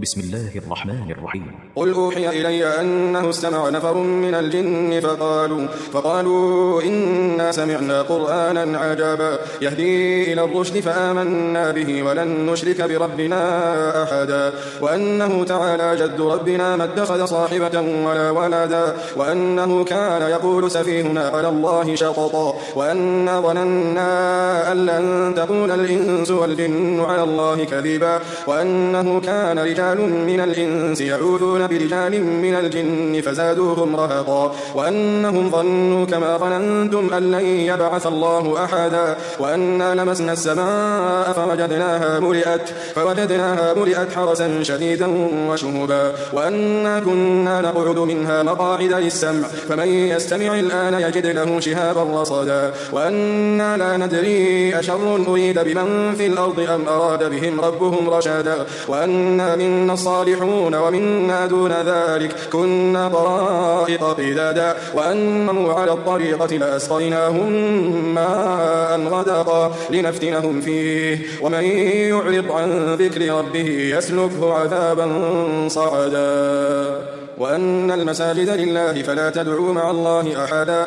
بسم الله الرحمن الرحيم. قل أوحي إلي أنه استمع نفر من الجن فقالوا إنا سمعنا قرآنا عجبا يهدي إلى الرشد فآمنا به ولن نشرك بربنا أحدا وأنه تعالى جد ربنا ما اتخذ صاحبة ولا ولدا وأنه كان يقول سفيهنا على الله شططا وأنا ظننا أن لن تكون الإنس والجن على الله كذبا وأنه كان رجال من الإنس يعوذون برجال من الجن فزادوهم رهقا وأنهم ظنوا كما ظننتم أن لن يبعث الله أحدا وأنا لمسنا السماء فوجدناها ملئت حرسا شديدا وشهبا وأنا كنا نقعد منها مقاعد للسمع فمن يستمع الآن يجد له شهابا رصدا وأنا لا ندري أشر أريد بمن في الأرض أم أراد بهم ربهم رشدا وأنا منا الصالحون ومنا دون ذلك كنا طرائق قدادا وأنه على الطريقة لأسقيناهم ماء غدقا لنفتنهم فيه ومن يعرض عن ذكر ربه يسلكه عذابا صعدا وأن المساجد لله فلا تدعوا مع الله أحدا